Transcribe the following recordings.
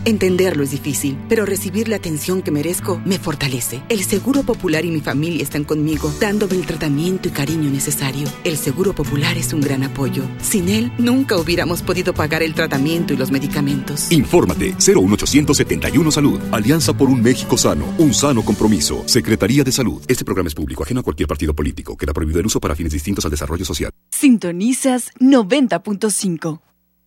Entenderlo es difícil, pero recibir la atención que merezco me fortalece. El Seguro Popular y mi familia están conmigo, dándome el tratamiento y cariño necesario. El Seguro Popular es un gran apoyo. Sin él, nunca hubiéramos podido pagar el tratamiento y los medicamentos. Infórmate 01871 Salud. Alianza por un México sano. Un sano compromiso. Secretaría de Salud. Este programa es público, ajeno a cualquier partido político. Queda prohibido el uso para fines distintos al desarrollo social. Sintonizas 90.5.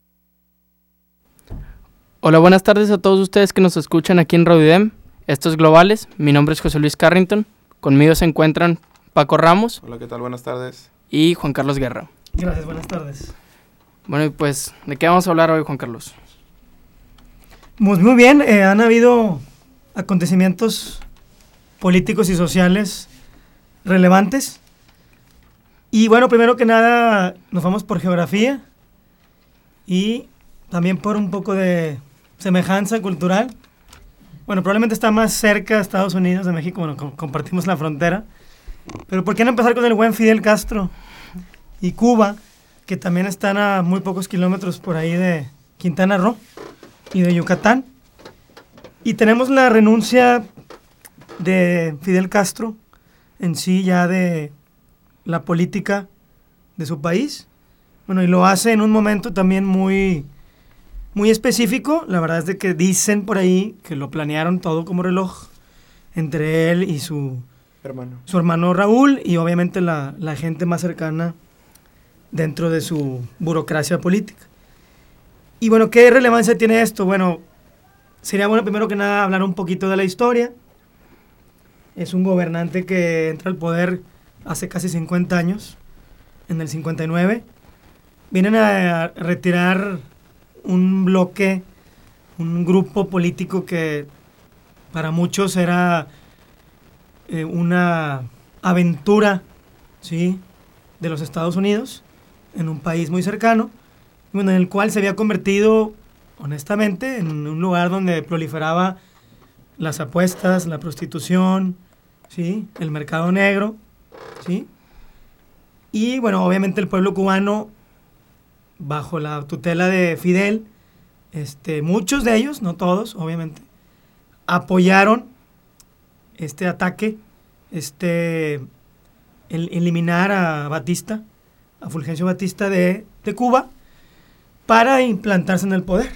Hola, buenas tardes a todos ustedes que nos escuchan aquí en Radio IDEM. Estos Globales. Mi nombre es José Luis Carrington. Conmigo se encuentran Paco Ramos. Hola, ¿qué tal? Buenas tardes. Y Juan Carlos Guerra. Gracias, buenas tardes. Bueno, y pues, ¿de qué vamos a hablar hoy, Juan Carlos? Pues muy bien, han habido acontecimientos políticos y sociales relevantes. Y bueno, primero que nada, nos vamos por geografía y también por un poco de semejanza cultural. Bueno, probablemente está más cerca de Estados Unidos de México, bueno, compartimos la frontera. Pero ¿por qué no empezar con el buen Fidel Castro y Cuba, que también están a muy pocos kilómetros por ahí de Quintana Roo y de Yucatán? Y tenemos la renuncia de Fidel Castro en sí ya de la política de su país. Bueno, y lo hace en un momento también muy específico. La verdad es de que dicen por ahí que lo planearon todo como reloj entre él y su hermano Raúl y obviamente la gente más cercana dentro de su burocracia política. Y bueno, ¿qué relevancia tiene esto? Bueno, sería bueno primero que nada hablar un poquito de la historia. Es un gobernante que entra al poder hace casi 50 años, en el 59. Vienen a retirar un bloque, un grupo político que para muchos era una aventura, ¿sí?, de los Estados Unidos, en un país muy cercano, bueno, en el cual se había convertido, honestamente, en un lugar donde proliferaba las apuestas, la prostitución, ¿sí?, el mercado negro, ¿sí? Y bueno, obviamente el pueblo cubano, bajo la tutela de Fidel, muchos de ellos, no todos, obviamente, apoyaron este ataque, eliminar a Batista, a Fulgencio Batista de Cuba, para implantarse en el poder.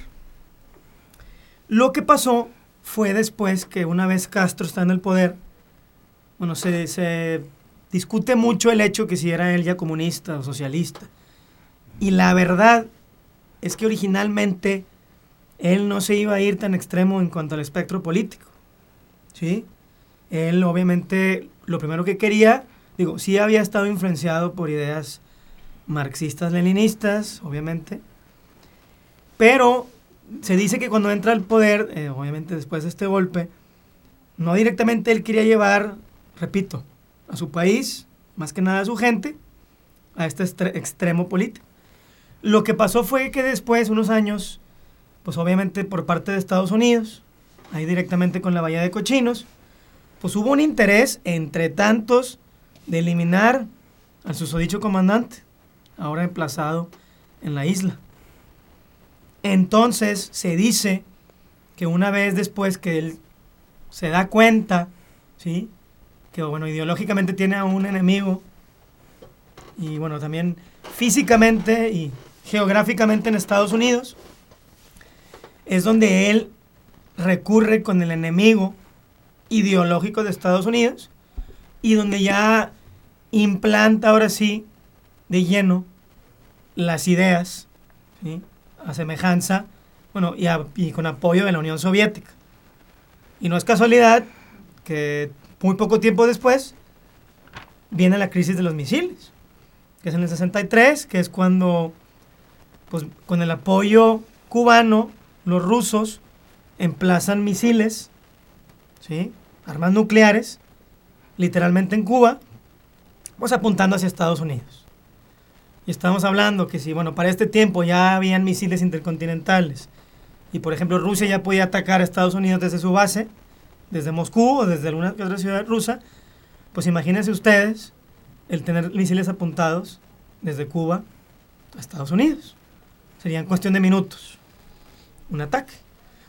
Lo que pasó fue después que una vez Castro está en el poder, bueno, se discute mucho el hecho que si era él ya comunista o socialista. Y la verdad es que originalmente él no se iba a ir tan extremo en cuanto al espectro político, ¿sí? Él obviamente lo primero que quería, sí había estado influenciado por ideas marxistas-leninistas, obviamente, pero se dice que cuando entra al poder, obviamente después de este golpe, no directamente él quería llevar, repito, a su país, más que nada a su gente, a este extremo político. Lo que pasó fue que después, unos años, pues obviamente por parte de Estados Unidos, ahí directamente con la Bahía de Cochinos, pues hubo un interés entre tantos de eliminar al susodicho comandante, ahora emplazado en la isla. Entonces se dice que una vez después que él se da cuenta, ¿sí?, que bueno, ideológicamente tiene a un enemigo y bueno, también físicamente y geográficamente en Estados Unidos, es donde él recurre con el enemigo ideológico de Estados Unidos y donde ya implanta ahora sí de lleno las ideas, ¿sí?, a semejanza, bueno, y con apoyo de la Unión Soviética. Y no es casualidad que muy poco tiempo después viene la crisis de los misiles, que es en el 63, que es cuando, pues, con el apoyo cubano, los rusos emplazan misiles, ¿sí?, armas nucleares, literalmente en Cuba, pues apuntando hacia Estados Unidos. Y estamos hablando que si, bueno, para este tiempo ya habían misiles intercontinentales, y por ejemplo Rusia ya podía atacar a Estados Unidos desde su base, desde Moscú o desde alguna otra ciudad rusa, pues imagínense ustedes el tener misiles apuntados desde Cuba a Estados Unidos. Sería en cuestión de minutos un ataque.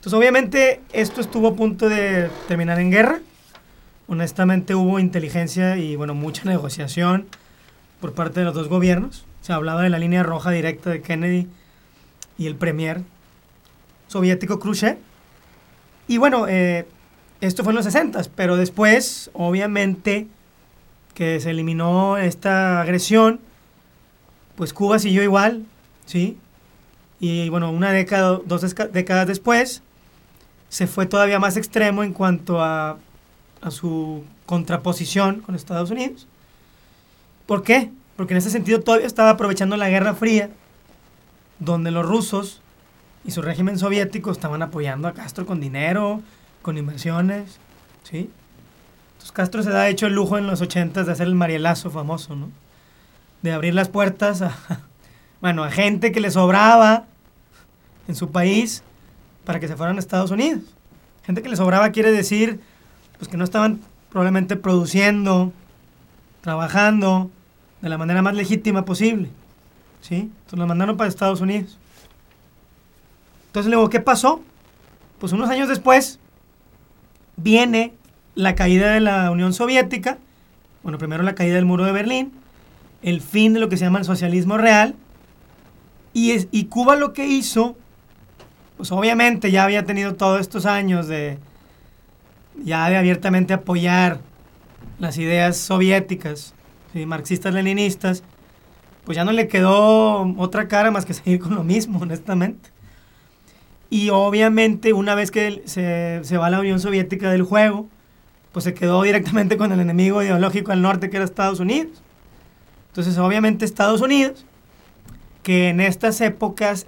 Entonces, obviamente, esto estuvo a punto de terminar en guerra. Honestamente, hubo inteligencia y, bueno, mucha negociación por parte de los dos gobiernos. Se hablaba de la línea roja directa de Kennedy y el premier soviético Khrushchev. Y, bueno, esto fue en los 60s, pero después, obviamente, que se eliminó esta agresión, pues Cuba siguió igual, ¿sí? Y, bueno, una década, décadas después, se fue todavía más extremo en cuanto a su contraposición con Estados Unidos. ¿Por qué? Porque en ese sentido todavía estaba aprovechando la Guerra Fría, donde los rusos y su régimen soviético estaban apoyando a Castro con dinero, con inversiones, ¿sí? Entonces Castro se da, de hecho, el lujo en los 80s de hacer el Marielazo famoso, ¿no? De abrir las puertas a gente que le sobraba en su país para que se fueran a Estados Unidos. Gente que le sobraba quiere decir, pues, que no estaban probablemente produciendo, trabajando de la manera más legítima posible, ¿sí? Entonces los mandaron para Estados Unidos. Entonces luego, ¿qué pasó? Pues unos años después viene la caída de la Unión Soviética. Bueno, primero la caída del muro de Berlín, el fin de lo que se llama el socialismo real, y Cuba lo que hizo, pues obviamente ya había tenido todos estos años de abiertamente apoyar las ideas soviéticas, ¿sí? Marxistas-leninistas, pues ya no le quedó otra cara más que seguir con lo mismo, honestamente. Y obviamente una vez que se va la Unión Soviética del juego, pues se quedó directamente con el enemigo ideológico al norte, que era Estados Unidos. Entonces, obviamente, Estados Unidos, que en estas épocas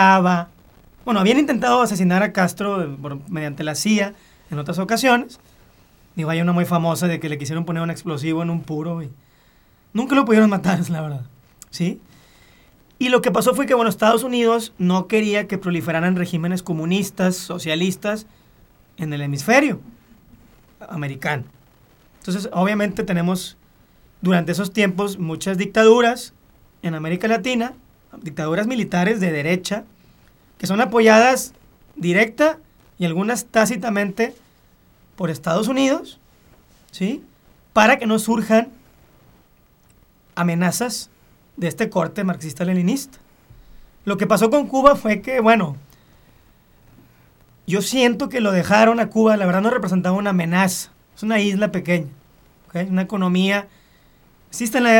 habían intentado asesinar a Castro mediante la CIA en otras ocasiones. Digo, hay una muy famosa de que le quisieron poner un explosivo en un puro y nunca lo pudieron matar, es la verdad, ¿sí? Y lo que pasó fue que, Estados Unidos no quería que proliferaran regímenes comunistas, socialistas en el hemisferio americano. Entonces, obviamente tenemos durante esos tiempos muchas dictaduras en América Latina, dictaduras militares de derecha, que son apoyadas directa y algunas tácitamente por Estados Unidos, ¿sí? Para que no surjan amenazas de este corte marxista-leninista. Lo que pasó con Cuba fue que, yo siento que lo dejaron a Cuba, la verdad no representaba una amenaza. Es una isla pequeña, ¿okay? Una economía, existe en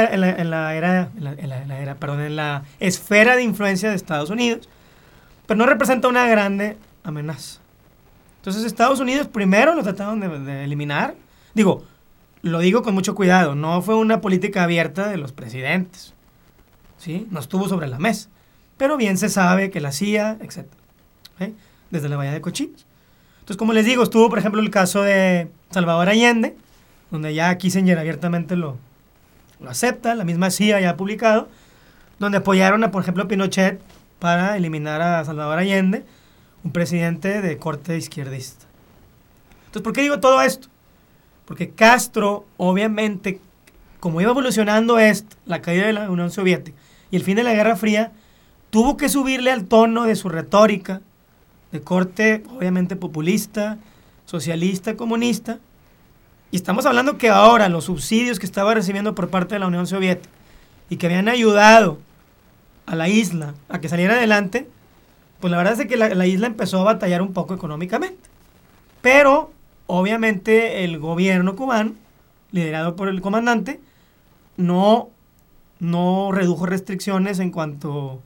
la esfera de influencia de Estados Unidos, pero no representa una grande amenaza. Entonces Estados Unidos primero lo trataron de eliminar. Lo digo con mucho cuidado, no fue una política abierta de los presidentes, ¿sí? No estuvo sobre la mesa, pero bien se sabe que la CIA, etc. ¿Okay? Desde la Bahía de Cochinos. Entonces, como les digo, estuvo, por ejemplo, el caso de Salvador Allende, donde ya Kissinger abiertamente lo acepta, la misma CIA ya ha publicado, donde apoyaron, por ejemplo, a Pinochet para eliminar a Salvador Allende, un presidente de corte izquierdista. Entonces, ¿por qué digo todo esto? Porque Castro, obviamente, como iba evolucionando la caída de la Unión Soviética y el fin de la Guerra Fría, tuvo que subirle al tono de su retórica, de corte, obviamente, populista, socialista, comunista. Y estamos hablando que ahora los subsidios que estaba recibiendo por parte de la Unión Soviética y que habían ayudado a la isla a que saliera adelante, pues la verdad es que la isla empezó a batallar un poco económicamente. Pero, obviamente, el gobierno cubano, liderado por el comandante, no redujo restricciones en cuanto...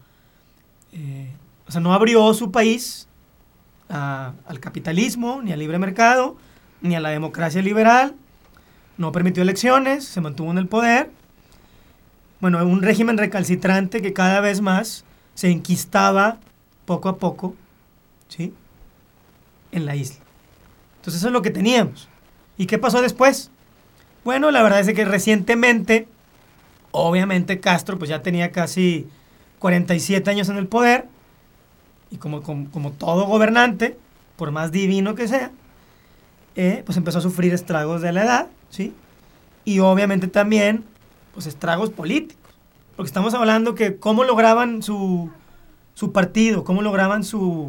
no abrió su país al capitalismo, ni al libre mercado, ni a la democracia liberal, no permitió elecciones, se mantuvo en el poder. Un régimen recalcitrante que cada vez más se enquistaba poco a poco, ¿sí?, en la isla. Entonces eso es lo que teníamos. ¿Y qué pasó después? La verdad es que recientemente, obviamente Castro pues ya tenía casi 47 años en el poder, y como todo gobernante, por más divino que sea, pues empezó a sufrir estragos de la edad, ¿sí? Y obviamente también, pues estragos políticos. Porque estamos hablando que cómo lograban su partido, cómo lograban su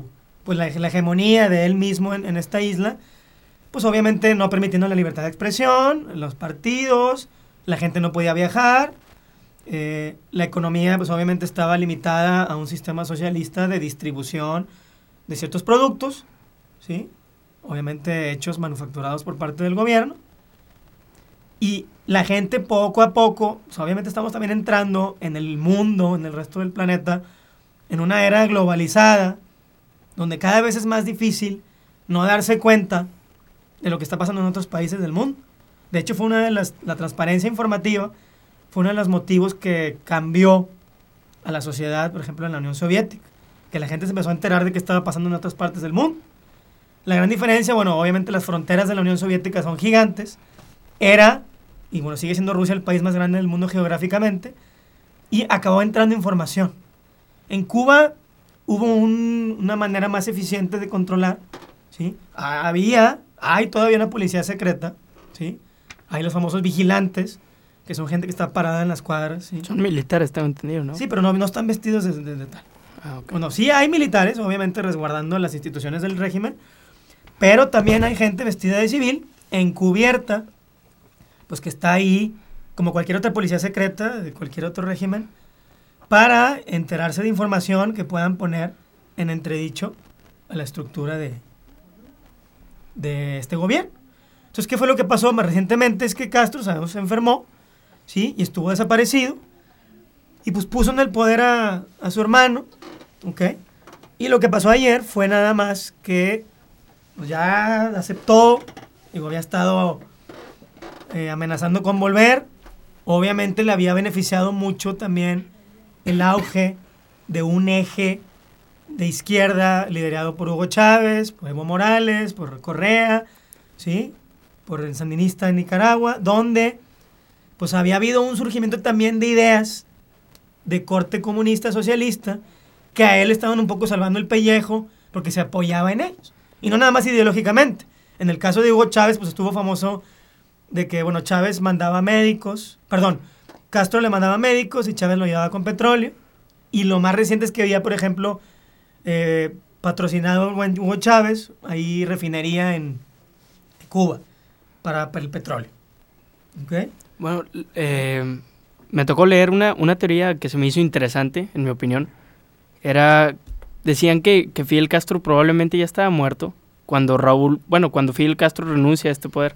pues la hegemonía de él mismo en esta isla, pues obviamente no permitiendo la libertad de expresión, los partidos, la gente no podía viajar, la economía pues obviamente estaba limitada a un sistema socialista de distribución de ciertos productos, ¿sí? Obviamente hechos, manufacturados por parte del gobierno, y la gente poco a poco, pues obviamente estamos también entrando en el mundo, en el resto del planeta, en una era globalizada, donde cada vez es más difícil no darse cuenta de lo que está pasando en otros países del mundo. De hecho, fue la transparencia informativa fue uno de los motivos que cambió a la sociedad, por ejemplo, en la Unión Soviética, que la gente se empezó a enterar de qué estaba pasando en otras partes del mundo. La gran diferencia, bueno, obviamente las fronteras de la Unión Soviética son gigantes, y bueno, sigue siendo Rusia el país más grande del mundo geográficamente, y acabó entrando información. En Cuba hubo una manera más eficiente de controlar, ¿sí? Hay todavía una policía secreta, ¿sí? Hay los famosos vigilantes, que son gente que está parada en las cuadras, ¿sí? Son militares, tengo entendido, ¿no? Sí, pero no están vestidos de tal. Ah, okay. Bueno, sí hay militares, obviamente resguardando las instituciones del régimen, pero también hay gente vestida de civil, encubierta, pues que está ahí, como cualquier otra policía secreta de cualquier otro régimen, para enterarse de información que puedan poner en entredicho a la estructura de este gobierno. Entonces, ¿qué fue lo que pasó más recientemente? Es que Castro, sabemos, se enfermó, ¿sí? Y estuvo desaparecido, y pues puso en el poder a su hermano, ¿ok? Y lo que pasó ayer fue nada más que pues ya aceptó, había estado amenazando con volver. Obviamente le había beneficiado mucho también el auge de un eje de izquierda liderado por Hugo Chávez, por Evo Morales, por Correa, ¿sí? Por el sandinista de Nicaragua, donde pues había habido un surgimiento también de ideas de corte comunista socialista que a él estaban un poco salvando el pellejo porque se apoyaba en ellos. Y no nada más ideológicamente. En el caso de Hugo Chávez, pues estuvo famoso de que, bueno, Chávez mandaba médicos, Castro le mandaba médicos y Chávez lo llevaba con petróleo. Y lo más reciente es que había, por ejemplo, patrocinado Hugo Chávez, ahí refinería en Cuba para el petróleo. ¿Okay? Bueno, me tocó leer una teoría que se me hizo interesante, en mi opinión. Decían que Fidel Castro probablemente ya estaba muerto cuando Fidel Castro renuncia a este poder.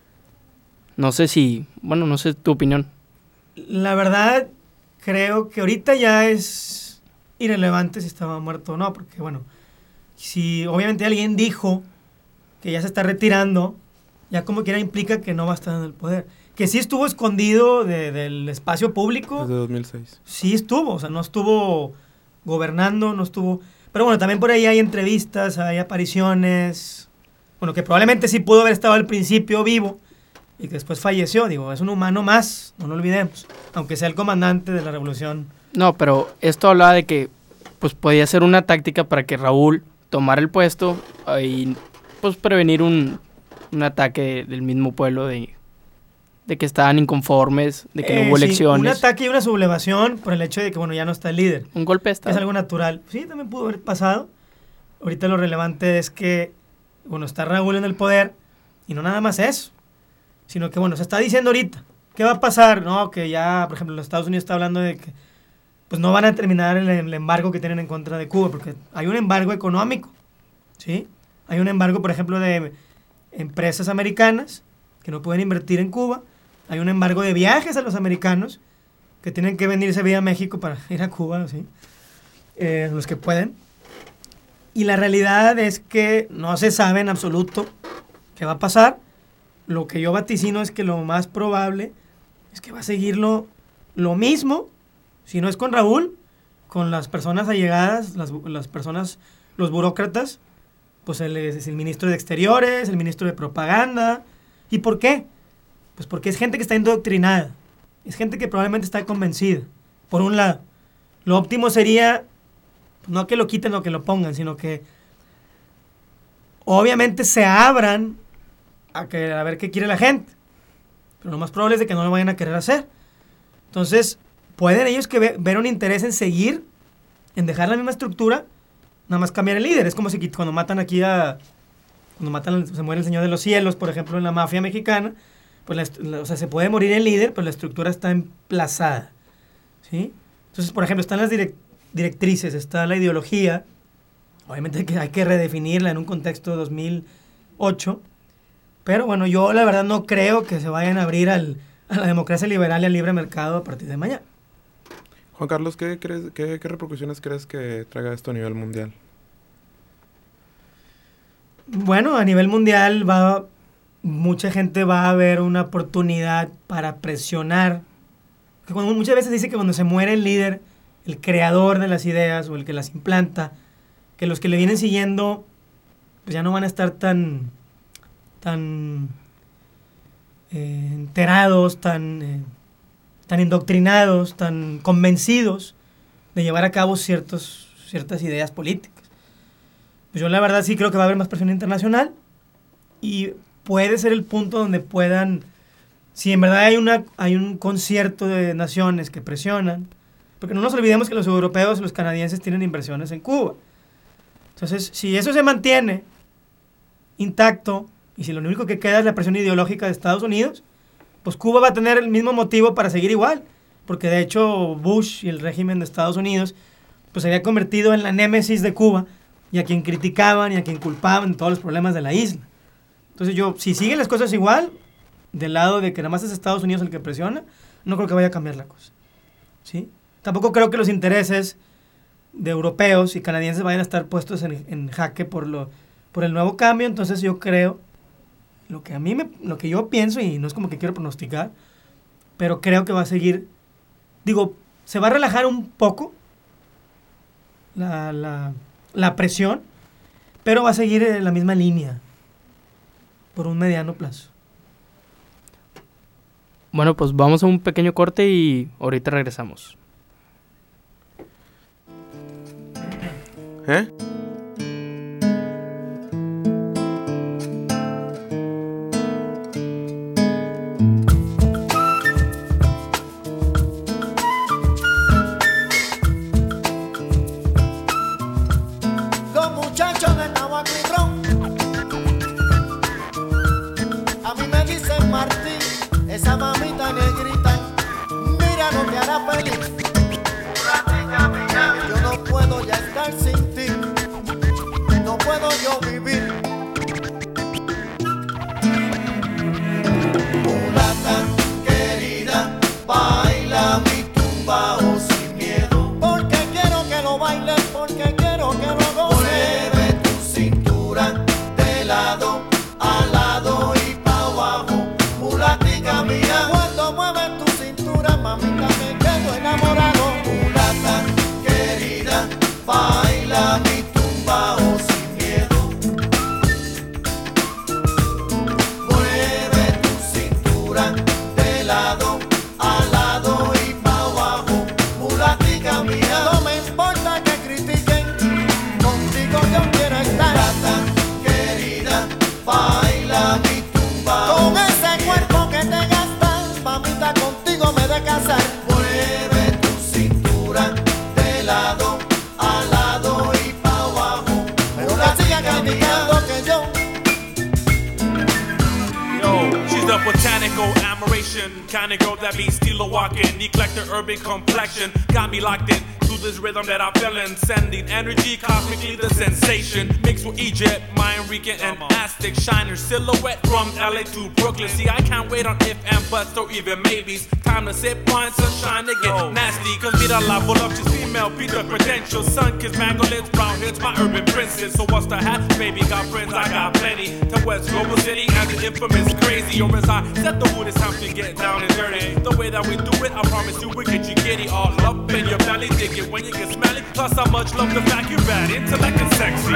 No sé tu opinión. La verdad, creo que ahorita ya es irrelevante si estaba muerto o no, porque bueno, si obviamente alguien dijo que ya se está retirando, ya como quiera implica que no va a estar en el poder. Que sí estuvo escondido del espacio público. Desde 2006. Sí estuvo, o sea, no estuvo gobernando, no estuvo... Pero bueno, también por ahí hay entrevistas, hay apariciones, bueno, que probablemente sí pudo haber estado al principio vivo y que después falleció, es un humano más, no lo olvidemos, aunque sea el comandante de la revolución. No, pero esto hablaba de que pues podía ser una táctica para que Raúl tomara el puesto y pues prevenir un ataque del mismo pueblo de que estaban inconformes, de que no hubo elecciones. Un ataque y una sublevación por el hecho de que, bueno, ya no está el líder. Un golpe de estado. Es algo natural. Sí, también pudo haber pasado. Ahorita lo relevante es que, bueno, está Raúl en el poder y no nada más eso, sino que, bueno, se está diciendo ahorita, ¿qué va a pasar? No, que ya, por ejemplo, los Estados Unidos está hablando de que pues no van a terminar el embargo que tienen en contra de Cuba, porque hay un embargo económico, ¿sí? Hay un embargo, por ejemplo, de empresas americanas que no pueden invertir en Cuba. Hay un embargo de viajes a los americanos que tienen que venirse vía México para ir a Cuba, ¿sí? Los que pueden. Y la realidad es que no se sabe en absoluto qué va a pasar. Lo que yo vaticino es que lo más probable es que va a seguir lo mismo, si no es con Raúl, con las personas allegadas, las personas, los burócratas, pues es el ministro de Exteriores, el ministro de Propaganda. ¿Y por qué? Pues porque es gente que está indoctrinada, es gente que probablemente está convencida, por un lado. Lo óptimo sería, no que lo quiten o que lo pongan, sino que obviamente se abran a ver qué quiere la gente. Pero lo más probable es de que no lo vayan a querer hacer. Entonces, pueden ellos ver un interés en seguir, en dejar la misma estructura, nada más cambiar el líder. Es como si cuando matan aquí se muere el Señor de los Cielos, por ejemplo, en la mafia mexicana, pues se puede morir el líder, pero la estructura está emplazada, ¿sí? Entonces, por ejemplo, están las directrices, está la ideología, obviamente que hay que redefinirla en un contexto de 2008, pero bueno, yo la verdad no creo que se vayan a abrir a la democracia liberal y al libre mercado a partir de mañana. Juan Carlos, ¿qué repercusiones crees que traiga esto a nivel mundial? Bueno, a nivel mundial mucha gente va a ver una oportunidad para presionar. Muchas veces dice que cuando se muere el líder, el creador de las ideas o el que las implanta, que los que le vienen siguiendo pues ya no van a estar tan enterados, tan indoctrinados, tan convencidos de llevar a cabo ciertas ideas políticas. Pues yo la verdad sí creo que va a haber más presión internacional y puede ser el punto donde puedan, si en verdad hay un concierto de naciones que presionan, porque no nos olvidemos que los europeos y los canadienses tienen inversiones en Cuba. Entonces, si eso se mantiene intacto y si lo único que queda es la presión ideológica de Estados Unidos, pues Cuba va a tener el mismo motivo para seguir igual, porque de hecho Bush y el régimen de Estados Unidos pues se había convertido en la némesis de Cuba y a quien criticaban y a quien culpaban de todos los problemas de la isla. Entonces si siguen las cosas igual, del lado de que nada más es Estados Unidos el que presiona, no creo que vaya a cambiar la cosa, ¿sí? Tampoco creo que los intereses de europeos y canadienses vayan a estar puestos en jaque por el nuevo cambio. Entonces yo creo, lo que yo pienso, y no es como que quiero pronosticar, pero creo que va a seguir, se va a relajar un poco la presión, pero va a seguir en la misma línea por un mediano plazo. Bueno, pues vamos a un pequeño corte y ahorita regresamos. ¿Eh? Los muchachos de tabaco y ron a mí me dicen Martín, esa mamita negrita, mira no te hará feliz. Yo no puedo ya estar sin ti, no puedo yo vivir. Mulata querida, baila mi tumbao sin miedo, porque quiero que lo bailes, porque quiero que lo goces. Mueve tu cintura de lado a lado y pa' abajo, mulatica mía. Cuando mueves tu cintura, mamita, me quedo enamorado. Mulata querida, baila mi tumbao sin miedo. Mueve tu cintura de lado a lado y pa' abajo, mulatica mía. No me importa que critiquen, contigo yo quiero estar. Mulata querida, baila mi tumbao. Con ese cuerpo que te gastas, mamita, contigo me de casar. Mueve tu cintura de lado a lado y pa' abajo, pero la siga criticando que yo. Yo, she's the botanical admiration kind of girl that be stealer walking, eclectic urban complexion, got me locked in to this rhythm that I feel in, sending energy cosmically the sensation, mixed with Egypt, Mayan, Rican, and Aztec, shiner silhouette from LA to Brooklyn. See, I can't wait on if and buts or even maybes. Time to sip wine, sunshine to get nasty. Cause mira la voluptuous female, be the credentials, sun kiss, mango lips, brown hips, my urban princess. So what's the hat, baby? Got friends, I got plenty. To West Global City and the infamous crazy. Or as I set the mood, it's time to get down and dirty. The way that we do it, I promise you, we get you giddy. All up in your belly, dig it when you get smelly. Plus, I much love the fact you bad, intellect and sexy.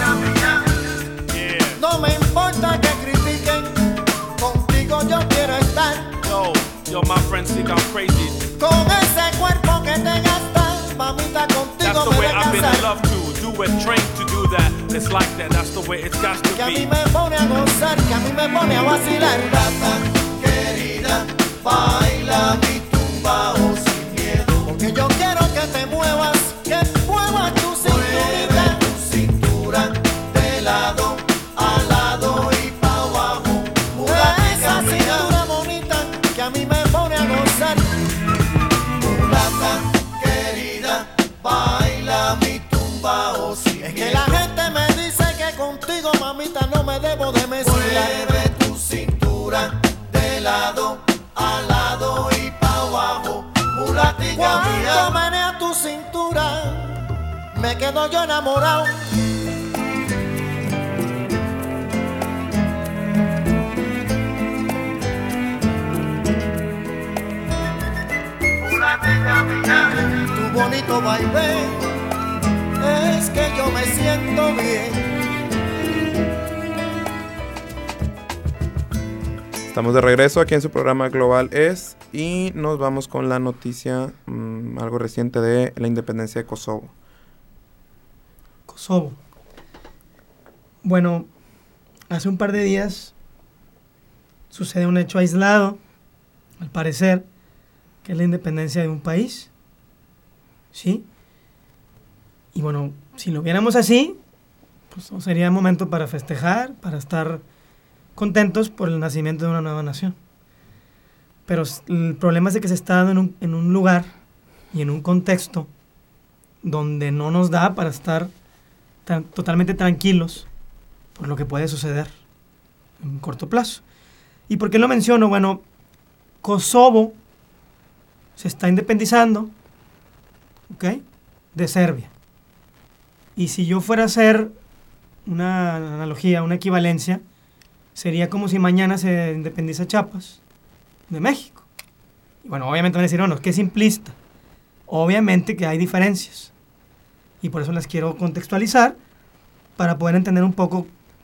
Yeah. No me importa que critiquen, contigo yo quiero estar. Yo, my friends think I'm crazy. Con ese cuerpo que te gastas, mamita, contigo That's the me way de I've been casar. in love to do it, trained to do that. It's like that, that's the way it's got to Que a mí be. me pone a gozar, que a mí me pone a vacilar. Mulata querida, baila mi tumbao sin miedo, porque yo quiero que te muevas, que muevas tu cinturita. Mueve tu contigo, mamita, no me debo de mezclar. Mueve tu cintura de lado a lado y pa' abajo, mulatica mía. Cuando menea tu cintura, me quedo yo enamorado. Mulatica mía. Tu bonito baile es que yo me siento bien. Estamos de regreso aquí en su programa Global Es y nos vamos con la noticia algo reciente de la independencia de Kosovo. Kosovo. Bueno, hace un par de días sucede un hecho aislado, al parecer, que es la independencia de un país. ¿Sí? Y bueno, si lo viéramos así, pues no sería momento para festejar, para estar contentos por el nacimiento de una nueva nación. Pero el problema es de que se está dando en un lugar y en un contexto donde no nos da para estar totalmente tranquilos por lo que puede suceder en corto plazo. ¿Y por qué lo menciono? Bueno, Kosovo se está independizando, ¿ok?, de Serbia. Y si yo fuera a hacer una analogía, una equivalencia, sería como si mañana se independiza Chiapas de México. Y bueno, obviamente van a decir, no, qué simplista. Obviamente que hay diferencias. Y por eso las quiero contextualizar, para poder entender un poco,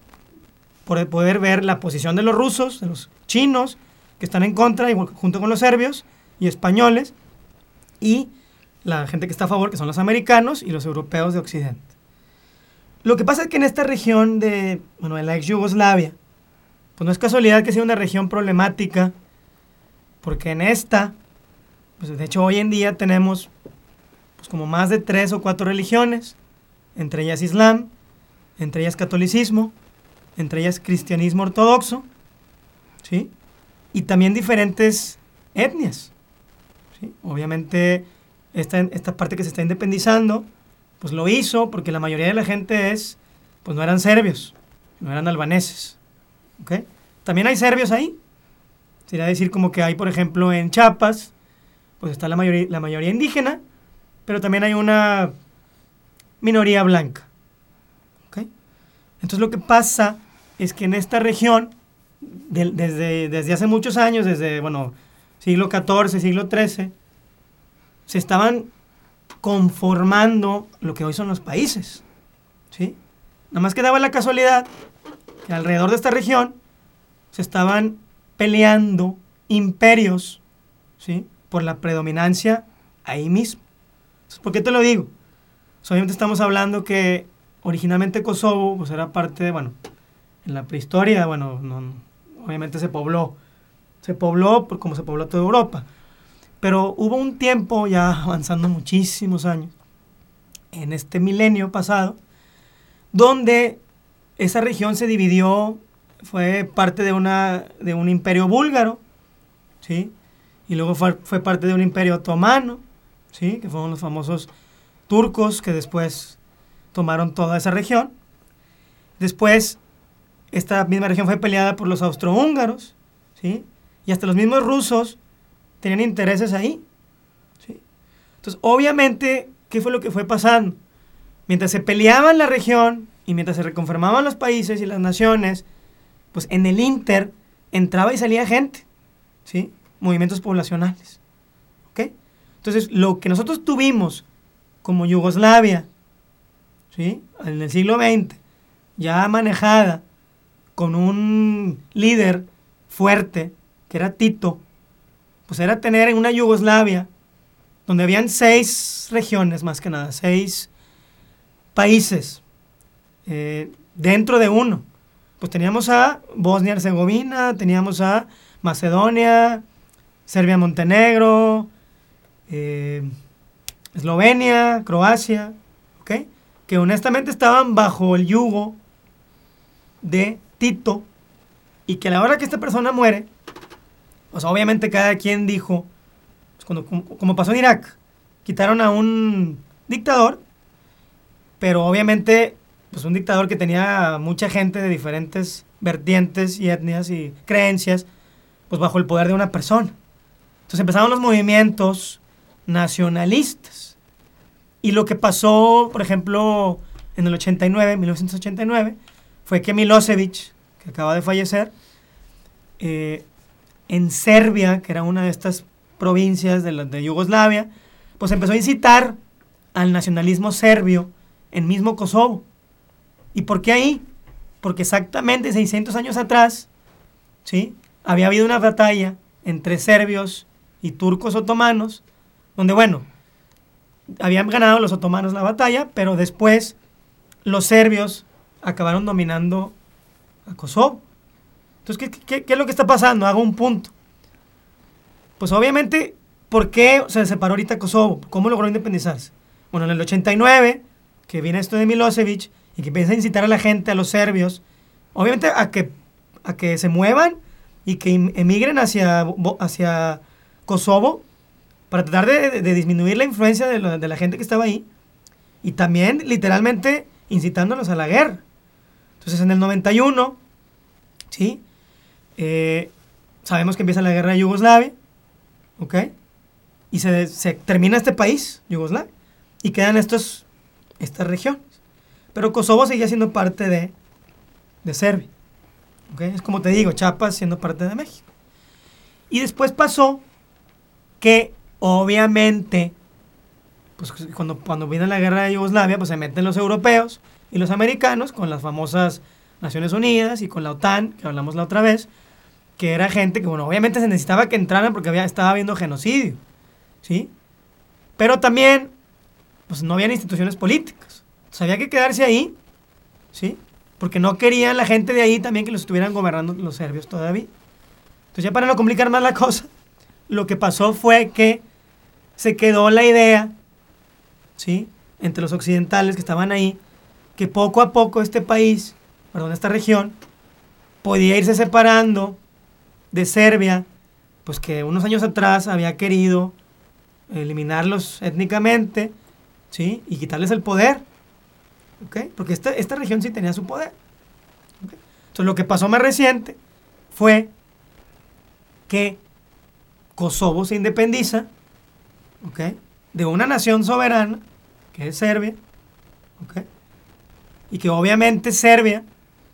poder ver la posición de los rusos, de los chinos, que están en contra, junto con los serbios y españoles, y la gente que está a favor, que son los americanos y los europeos de Occidente. Lo que pasa es que en esta región de la ex Yugoslavia, pues no es casualidad que sea una región problemática, porque en esta, pues de hecho hoy en día tenemos pues como más de 3 o 4 religiones, entre ellas Islam, entre ellas catolicismo, entre ellas cristianismo ortodoxo, ¿sí? Y también diferentes etnias, ¿sí? Obviamente esta parte que se está independizando, pues lo hizo porque la mayoría de la gente pues no eran serbios, no eran albaneses. ¿Okay? También hay serbios ahí. Sería decir como que hay, por ejemplo, en Chiapas, pues está la mayoría indígena, pero también hay una minoría blanca. ¿Okay? Entonces lo que pasa es que en esta región, desde hace muchos años, desde, siglo XIV, siglo XIII, se estaban conformando lo que hoy son los países. ¿Sí? Nada más que daba la casualidad que alrededor de esta región se estaban peleando imperios, ¿sí?, por la predominancia ahí mismo. Entonces, ¿por qué te lo digo? Obviamente estamos hablando que originalmente Kosovo pues era parte de, en la prehistoria, obviamente se pobló como se pobló toda Europa. Pero hubo un tiempo, ya avanzando muchísimos años, en este milenio pasado, donde esa región se dividió, fue parte de un imperio búlgaro, ¿sí? Y luego fue parte de un imperio otomano, ¿sí?, que fueron los famosos turcos que después tomaron toda esa región. Después, esta misma región fue peleada por los austrohúngaros, ¿sí? Y hasta los mismos rusos tenían intereses ahí, ¿sí? Entonces, obviamente, ¿qué fue lo que fue pasando? Mientras se peleaban la región y mientras se reconformaban los países y las naciones, pues en el Inter entraba y salía gente, ¿sí?, movimientos poblacionales, ¿ok? Entonces, lo que nosotros tuvimos como Yugoslavia, ¿sí?, en el siglo XX, ya manejada con un líder fuerte, que era Tito, pues era tener en una Yugoslavia donde habían 6 regiones, más que nada, 6 países dentro de uno. Pues teníamos a Bosnia-Herzegovina, teníamos a Macedonia, Serbia-Montenegro, Eslovenia, Croacia, ¿ok?, que honestamente estaban bajo el yugo de Tito, y que a la hora que esta persona muere, pues obviamente cada quien dijo, pues como pasó en Irak, quitaron a un dictador, pero obviamente pues un dictador que tenía mucha gente de diferentes vertientes y etnias y creencias, pues bajo el poder de una persona. Entonces empezaron los movimientos nacionalistas. Y lo que pasó, por ejemplo, en el 1989, fue que Milosevic, que acaba de fallecer, en Serbia, que era una de estas provincias de Yugoslavia, pues empezó a incitar al nacionalismo serbio en mismo Kosovo. ¿Y por qué ahí? Porque exactamente 600 años atrás, ¿sí?, había habido una batalla entre serbios y turcos otomanos, donde, bueno, habían ganado los otomanos la batalla, pero después los serbios acabaron dominando a Kosovo. Entonces, ¿qué es lo que está pasando? Hago un punto. Pues obviamente, ¿por qué se separó ahorita Kosovo? ¿Cómo logró independizarse? Bueno, en el 89, que viene esto de Milosevic, y que empieza a incitar a la gente, a los serbios, obviamente a que se muevan y que emigren hacia Kosovo, para tratar de disminuir la influencia de la gente que estaba ahí, y también literalmente incitándolos a la guerra. Entonces en el 91, ¿sí?, sabemos que empieza la guerra de Yugoslavia, ¿ok? Y se termina este país, Yugoslavia, y quedan estas regiones. Pero Kosovo seguía siendo parte de Serbia, ¿ok? Es como te digo, Chiapas siendo parte de México. Y después pasó que obviamente, pues cuando viene la guerra de Yugoslavia, pues se meten los europeos y los americanos con las famosas Naciones Unidas y con la OTAN, que hablamos la otra vez, que era gente que, bueno, obviamente se necesitaba que entraran porque estaba habiendo genocidio, ¿sí? Pero también, pues no habían instituciones políticas. Entonces había que quedarse ahí, ¿sí? Porque no querían la gente de ahí también que los estuvieran gobernando los serbios todavía. Entonces, ya para no complicar más la cosa, lo que pasó fue que se quedó la idea, ¿sí?, entre los occidentales que estaban ahí, que poco a poco esta región, podía irse separando de Serbia, pues que unos años atrás había querido eliminarlos étnicamente, ¿sí?, y quitarles el poder, ¿ok? Porque esta región sí tenía su poder, ¿okay? Entonces lo que pasó más reciente fue que Kosovo se independiza, ¿ok?, de una nación soberana, que es Serbia, ¿ok?, y que obviamente Serbia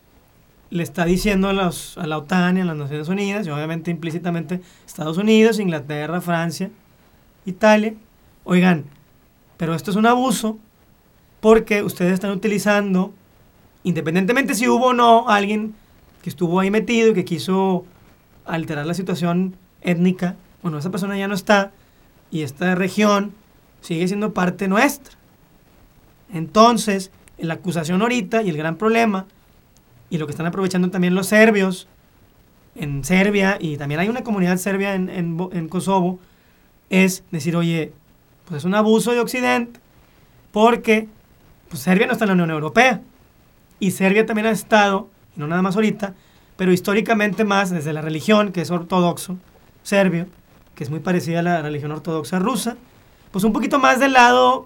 le está diciendo a la OTAN y a las Naciones Unidas, y obviamente implícitamente Estados Unidos, Inglaterra, Francia, Italia, oigan, pero esto es un abuso porque ustedes están utilizando, independientemente si hubo o no alguien que estuvo ahí metido y que quiso alterar la situación étnica, bueno, esa persona ya no está y esta región sigue siendo parte nuestra. Entonces, la acusación ahorita y el gran problema, y lo que están aprovechando también los serbios en Serbia, y también hay una comunidad serbia en Kosovo, es decir, oye, pues es un abuso de Occidente, porque pues Serbia no está en la Unión Europea, y Serbia también ha estado, y no nada más ahorita, pero históricamente más desde la religión, que es ortodoxo, serbio, que es muy parecida a la religión ortodoxa rusa, pues un poquito más del lado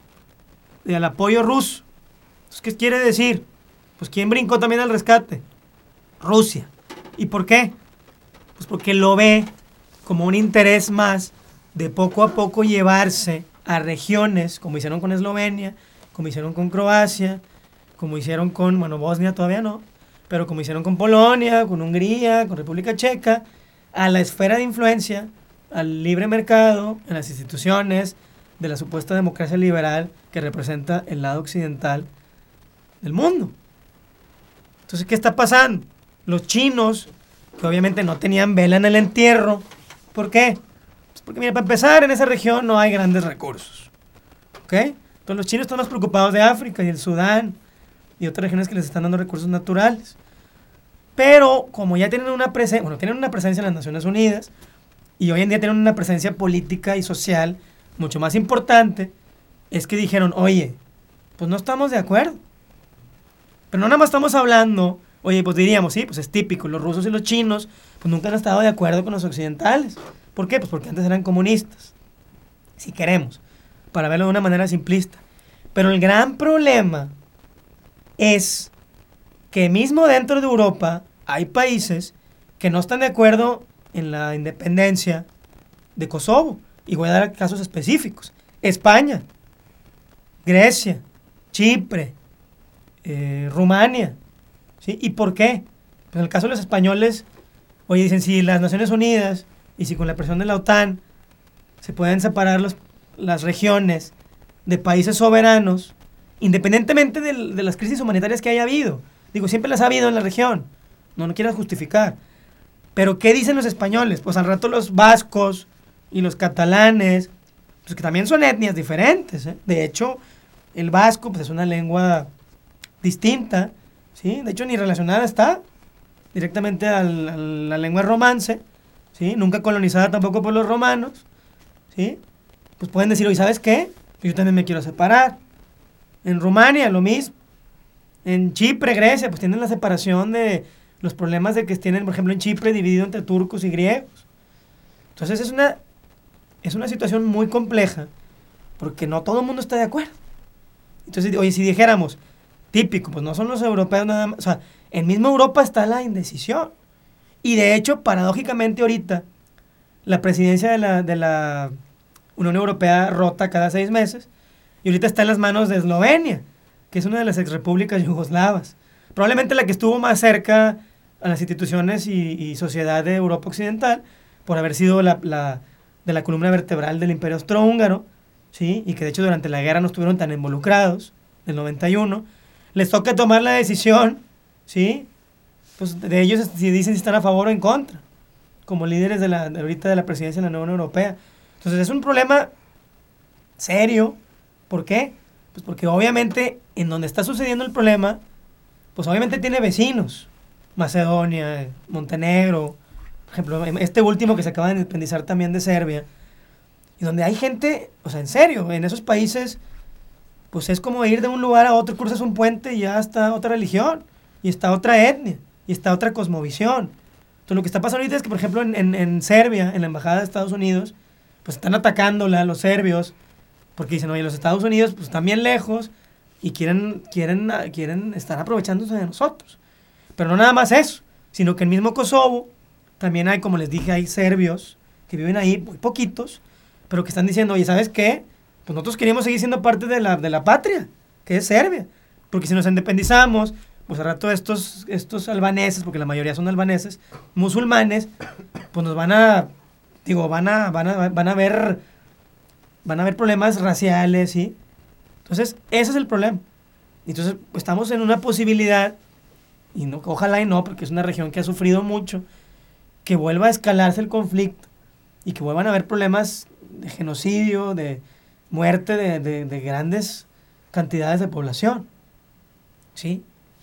del apoyo ruso. Entonces, ¿qué quiere decir? Pues ¿quién brincó también al rescate? Rusia. ¿Y por qué? Pues porque lo ve como un interés más de poco a poco llevarse a regiones, como hicieron con Eslovenia, como hicieron con Croacia, como hicieron con, bueno, Bosnia todavía no, pero como hicieron con Polonia, con Hungría, con República Checa, a la esfera de influencia, al libre mercado, en las instituciones de la supuesta democracia liberal que representa el lado occidental del mundo. Entonces, ¿qué está pasando? Los chinos, que obviamente no tenían vela en el entierro, ¿por qué? Pues porque, mira, para empezar, en esa región no hay grandes recursos, ¿ok? Entonces los chinos están más preocupados de África y el Sudán y otras regiones que les están dando recursos naturales. Pero como ya tienen una presencia en las Naciones Unidas y hoy en día tienen una presencia política y social mucho más importante, es que dijeron, oye, pues no estamos de acuerdo. Pero no nada más estamos hablando, oye, pues diríamos, sí, pues es típico, los rusos y los chinos pues nunca han estado de acuerdo con los occidentales. ¿Por qué? Pues porque antes eran comunistas, si queremos, para verlo de una manera simplista. Pero el gran problema es que mismo dentro de Europa hay países que no están de acuerdo en la independencia de Kosovo. Y voy a dar casos específicos. España, Grecia, Chipre, Rumania. ¿Sí? ¿Y por qué? Pues en el caso de los españoles, oye, dicen, si las Naciones Unidas y si con la presión de la OTAN se pueden separar las regiones de países soberanos, independientemente de las crisis humanitarias que haya habido. Digo, siempre las ha habido en la región. No quiero justificar. Pero ¿qué dicen los españoles? Pues al rato los vascos y los catalanes, pues que también son etnias diferentes, ¿eh? De hecho, el vasco pues es una lengua distinta, ¿sí? De hecho, ni relacionada está directamente a la lengua romance, ¿sí? Nunca colonizada tampoco por los romanos, ¿sí? Pues pueden decir, oye, ¿sabes qué? Yo también me quiero separar. En Rumania, lo mismo. En Chipre, Grecia, pues tienen la separación de los problemas de que tienen, por ejemplo, en Chipre dividido entre turcos y griegos. Entonces es una situación muy compleja, porque no todo el mundo está de acuerdo. Entonces, oye, si dijéramos, típico, pues no son los europeos nada más, o sea, en misma Europa está la indecisión. Y de hecho, paradójicamente ahorita, la presidencia de la Unión Europea rota cada 6 meses, y ahorita está en las manos de Eslovenia, que es una de las exrepúblicas yugoslavas. Probablemente la que estuvo más cerca a las instituciones y sociedad de Europa Occidental, por haber sido de la columna vertebral del Imperio Austrohúngaro, ¿sí? Y que de hecho durante la guerra no estuvieron tan involucrados, del 91, les toca tomar la decisión, ¿sí? Pues de ellos si dicen si están a favor o en contra, como líderes ahorita de la presidencia de la Unión Europea. Entonces es un problema serio. ¿Por qué? Pues porque obviamente en donde está sucediendo el problema, pues obviamente tiene vecinos. Macedonia, Montenegro, por ejemplo, este último que se acaba de independizar también de Serbia, y donde hay gente, o sea, en serio, en esos países, pues es como ir de un lugar a otro, cruzas un puente y ya está otra religión, y está otra etnia, y está otra cosmovisión. Entonces lo que está pasando ahorita es que, por ejemplo, en Serbia, en la embajada de Estados Unidos, pues están atacándola a los serbios, porque dicen, oye, los Estados Unidos pues están bien lejos y quieren estar aprovechándose de nosotros. Pero no nada más eso, sino que en mismo Kosovo también hay, como les dije, hay serbios que viven ahí, muy poquitos, pero que están diciendo, oye, ¿sabes qué? Pues nosotros queríamos seguir siendo parte de la patria, que es Serbia. Porque si nos independizamos, pues al rato estos albaneses, porque la mayoría son albaneses, musulmanes, pues nos van a haber problemas raciales, ¿sí? Entonces, ese es el problema. Entonces, pues, estamos en una posibilidad, y no, ojalá y no, porque es una región que ha sufrido mucho, que vuelva a escalarse el conflicto y que vuelvan a haber problemas de genocidio, de muerte de grandes cantidades de población, ¿sí?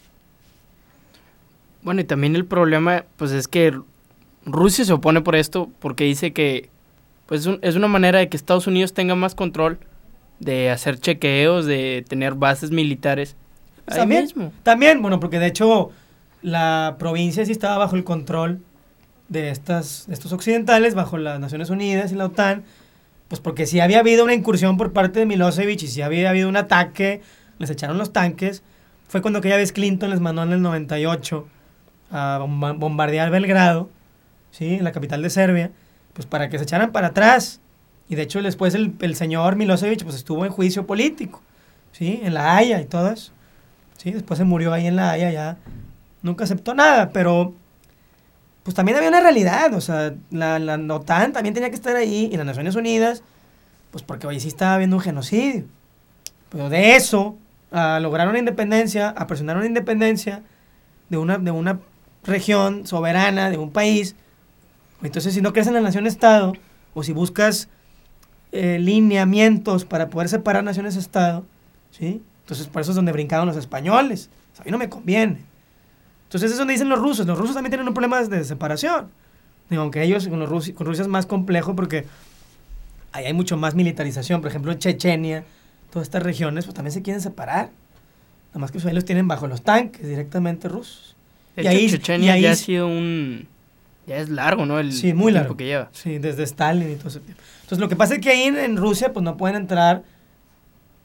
Bueno, y también el problema, pues es que Rusia se opone por esto porque dice que pues es una manera de que Estados Unidos tenga más control de hacer chequeos, de tener bases militares ahí también, mismo. También, bueno, porque de hecho la provincia sí estaba bajo el control de estos occidentales, bajo las Naciones Unidas y la OTAN, pues porque si había habido una incursión por parte de Milosevic y si había habido un ataque, les echaron los tanques. Fue cuando aquella vez Clinton les mandó en el 98 a bombardear Belgrado, ¿sí? En la capital de Serbia, pues para que se echaran para atrás. Y de hecho después el señor Milosevic pues estuvo en juicio político, ¿sí? En La Haya y todo eso, ¿sí? Después se murió ahí en La Haya, ya nunca aceptó nada, pero pues también había una realidad, o sea, la OTAN también tenía que estar ahí, y las Naciones Unidas, pues porque oye, sí estaba habiendo un genocidio. Pero de eso, a lograr una independencia, a presionar una independencia de una región soberana, de un país, entonces si no crees en la nación-estado, o si buscas lineamientos para poder separar naciones-estado, ¿sí? Entonces por eso es donde brincaron los españoles. O sea, a mí no me conviene. Entonces eso es donde dicen los rusos. Los rusos también tienen un problema de separación. Digo, aunque ellos con Rusia es más complejo porque ahí hay mucho más militarización. Por ejemplo, en Chechenia, todas estas regiones, pues también se quieren separar. Nada más que ahí los tienen bajo los tanques directamente rusos. De hecho, Chechenia ya ha sido ya es largo, ¿no? Sí, muy largo. Tiempo que lleva. Sí, desde Stalin y todo ese tiempo. Entonces lo que pasa es que ahí en Rusia pues no pueden entrar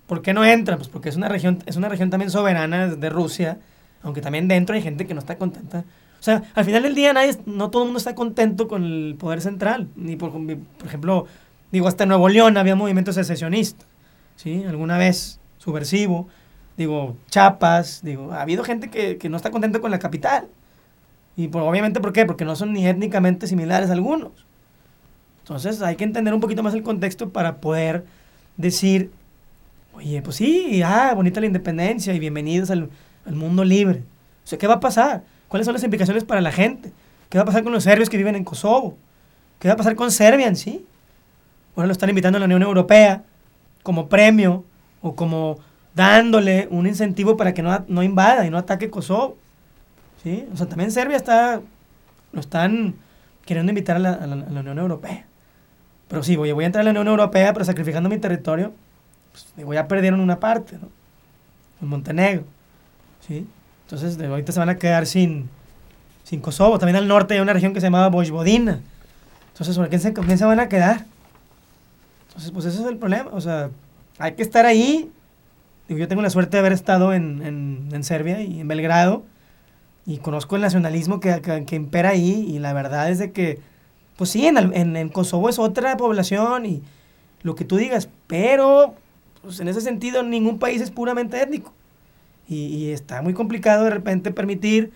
¿Por qué no entran? Pues porque es una región también soberana de Rusia, aunque también dentro hay gente que no está contenta. O sea, al final del día no todo el mundo está contento con el poder central. Ni por ejemplo, digo, hasta en Nuevo León había movimientos secesionistas, ¿sí? Alguna vez subversivo. Digo, Chiapas, ha habido gente que no está contenta con la capital. Y obviamente, ¿por qué? Porque no son ni étnicamente similares algunos. Entonces hay que entender un poquito más el contexto para poder decir, oye, pues sí, bonita la independencia y bienvenidos al mundo libre. O sea, ¿qué va a pasar? ¿Cuáles son las implicaciones para la gente? ¿Qué va a pasar con los serbios que viven en Kosovo? ¿Qué va a pasar con Serbia en sí? Ahora lo están invitando a la Unión Europea como premio o como dándole un incentivo para que no invada y no ataque Kosovo. ¿Sí? O sea, también Serbia lo están queriendo invitar a la Unión Europea. Pero sí, voy a entrar a la Unión Europea, pero sacrificando mi territorio, pues ya perdieron una parte, ¿no? En Montenegro. ¿Sí? Entonces, ahorita se van a quedar sin Kosovo. También al norte hay una región que se llamaba Vojvodina. Entonces, ¿sobre quién se van a quedar? Entonces, pues ese es el problema. O sea, hay que estar ahí. Digo, yo tengo la suerte de haber estado en Serbia y en Belgrado. Y conozco el nacionalismo que impera ahí. Y la verdad es de que, pues sí, en Kosovo es otra población y lo que tú digas. Pero, pues en ese sentido, ningún país es puramente étnico. Y está muy complicado de repente permitir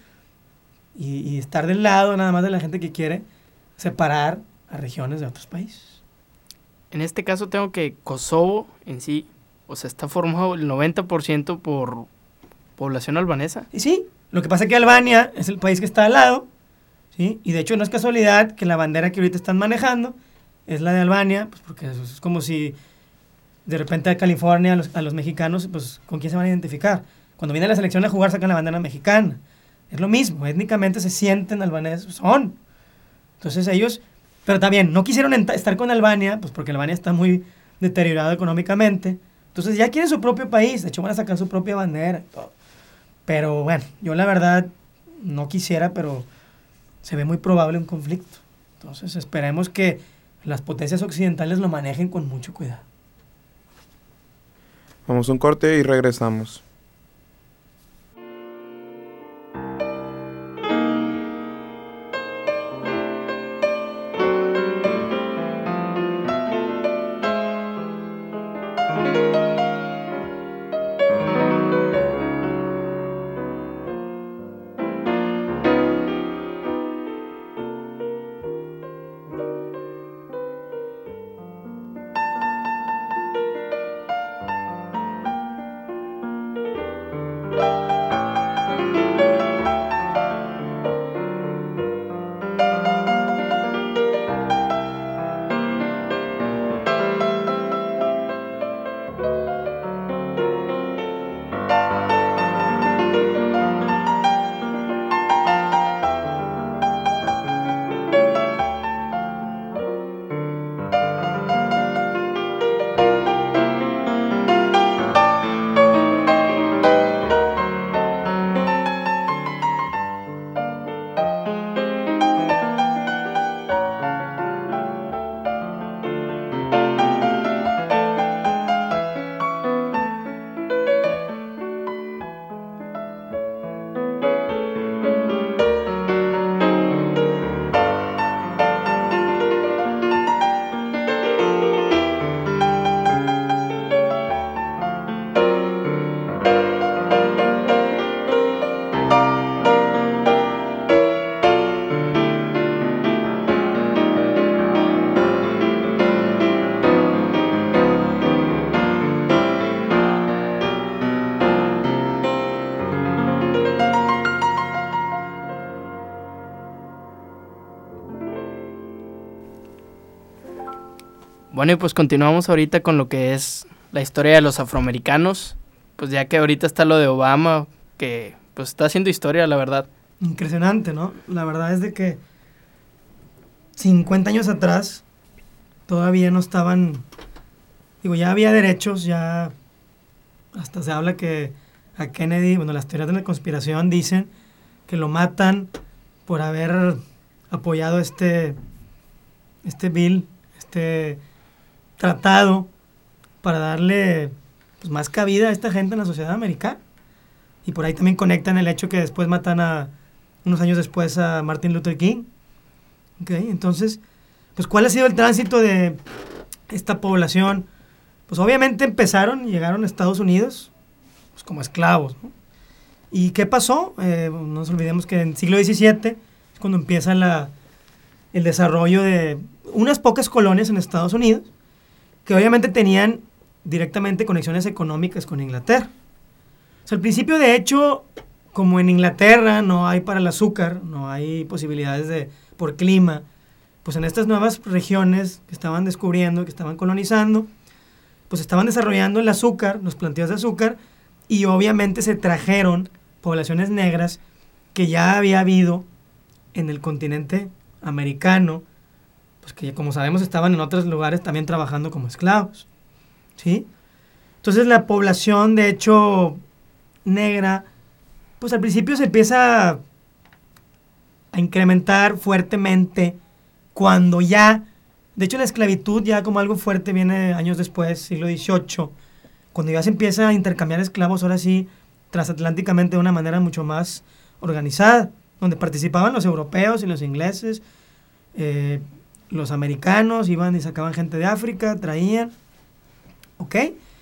y estar del lado nada más de la gente que quiere separar a regiones de otros países. En este caso tengo que Kosovo en sí, o sea, está formado el 90% por población albanesa. Y sí, lo que pasa es que Albania es el país que está al lado, ¿sí? Y de hecho no es casualidad que la bandera que ahorita están manejando es la de Albania, pues porque es como si de repente a California, a los mexicanos, pues ¿con quién se van a identificar? Cuando viene la selección a jugar sacan la bandera mexicana. Es lo mismo, étnicamente se sienten albaneses, son. Entonces ellos, pero también no quisieron estar con Albania, pues porque Albania está muy deteriorado económicamente. Entonces ya quieren su propio país, de hecho van a sacar su propia bandera y todo. Pero bueno, yo la verdad no quisiera, pero se ve muy probable un conflicto. Entonces esperemos que las potencias occidentales lo manejen con mucho cuidado. Vamos a un corte y regresamos. Bueno, y pues continuamos ahorita con lo que es la historia de los afroamericanos, pues ya que ahorita está lo de Obama, que pues está haciendo historia, la verdad. Impresionante, ¿no? La verdad es de que 50 años atrás todavía no estaban, digo, ya había derechos, ya hasta se habla que a Kennedy, bueno, las teorías de la conspiración dicen que lo matan por haber apoyado este tratado para darle pues, más cabida a esta gente en la sociedad americana. Y por ahí también conectan el hecho que después matan unos años después a Martin Luther King. ¿Okay? Entonces, pues ¿cuál ha sido el tránsito de esta población? Pues obviamente llegaron a Estados Unidos pues, como esclavos, ¿no? ¿Y qué pasó? No nos olvidemos que en el siglo XVII es cuando empieza el desarrollo de unas pocas colonias en Estados Unidos que obviamente tenían directamente conexiones económicas con Inglaterra. O sea, al principio, de hecho, como en Inglaterra no hay para el azúcar, no hay posibilidades por clima, pues en estas nuevas regiones que estaban descubriendo, que estaban colonizando, pues estaban desarrollando el azúcar, los plantíos de azúcar, y obviamente se trajeron poblaciones negras que ya había habido en el continente americano, pues que como sabemos estaban en otros lugares también trabajando como esclavos, ¿sí? Entonces la población, de hecho, negra, pues al principio se empieza a incrementar fuertemente cuando ya, de hecho la esclavitud ya como algo fuerte viene años después, siglo XVIII, cuando ya se empieza a intercambiar esclavos, ahora sí, transatlánticamente de una manera mucho más organizada, donde participaban los europeos y los ingleses, los americanos, iban y sacaban gente de África, traían, ¿ok?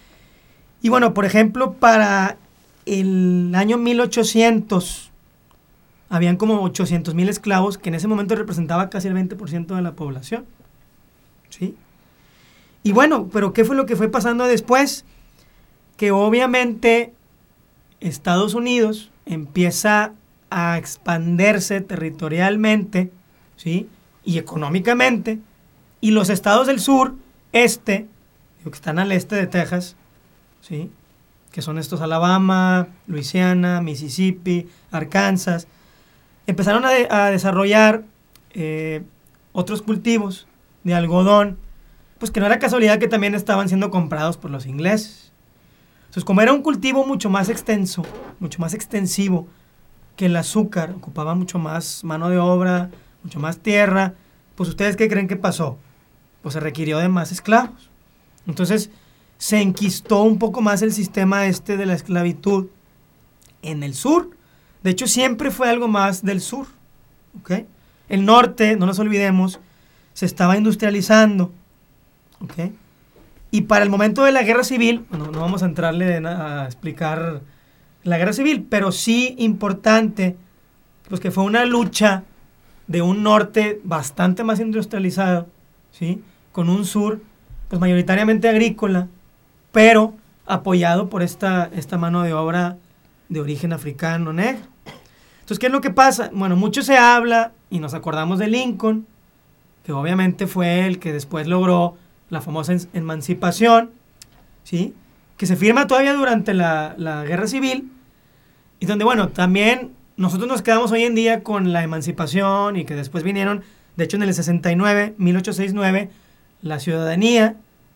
Y bueno, por ejemplo, para el año 1800, habían como 800,000 esclavos, que en ese momento representaba casi el 20% de la población, ¿sí? Y bueno, pero ¿qué fue lo que fue pasando después? Que obviamente Estados Unidos empieza a expandirse territorialmente, ¿sí? Y económicamente, y los estados del sur, que están al este de Texas, ¿sí? Que son estos Alabama, Luisiana, Mississippi, Arkansas, empezaron a desarrollar otros cultivos de algodón, pues que no era casualidad que también estaban siendo comprados por los ingleses. Entonces, como era un cultivo mucho más extenso, mucho más extensivo que el azúcar, ocupaba mucho más mano de obra, mucho más tierra, pues ¿ustedes qué creen que pasó? Pues se requirió de más esclavos. Entonces, se enquistó un poco más el sistema de la esclavitud en el sur. De hecho, siempre fue algo más del sur, ¿ok? El norte, no nos olvidemos, se estaba industrializando, ¿ok? Y para el momento de la guerra civil, bueno, no vamos a entrarle a explicar la guerra civil, pero sí importante, pues que fue una lucha de un norte bastante más industrializado, ¿sí? Con un sur, pues mayoritariamente agrícola, pero apoyado por esta mano de obra de origen africano negro. Entonces, ¿qué es lo que pasa? Bueno, mucho se habla y nos acordamos de Lincoln, que obviamente fue el que después logró la famosa emancipación, ¿sí? Que se firma todavía durante la guerra civil, y donde, bueno, también nosotros nos quedamos hoy en día con la emancipación, y que después vinieron, de hecho en el 69, 1869, la ciudadanía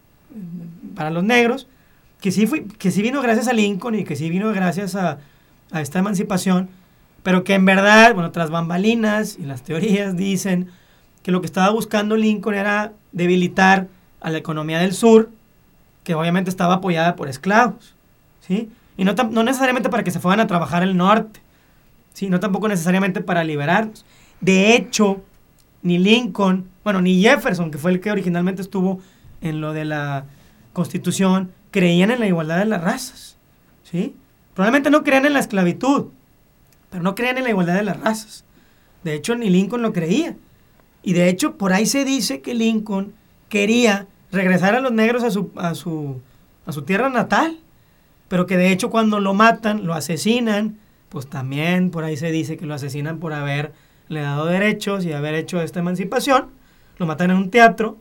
para los negros, que sí vino gracias a Lincoln y que sí vino gracias a esta emancipación, pero que en verdad, bueno, tras bambalinas y las teorías dicen que lo que estaba buscando Lincoln era debilitar a la economía del sur, que obviamente estaba apoyada por esclavos, ¿sí? Y no necesariamente para que se fueran a trabajar al norte, ¿sí? No tampoco necesariamente para liberarlos. De hecho, ni Lincoln, bueno, ni Jefferson, que fue el que originalmente estuvo en lo de la Constitución, creían en la igualdad de las razas, ¿sí? Probablemente no creían en la esclavitud, pero no creían en la igualdad de las razas. De hecho, ni Lincoln lo creía. Y de hecho, por ahí se dice que Lincoln quería regresar a los negros a su tierra natal, pero que de hecho cuando lo matan, lo asesinan, pues también por ahí se dice que lo asesinan por haberle dado derechos y haber hecho esta emancipación. Lo matan en un teatro.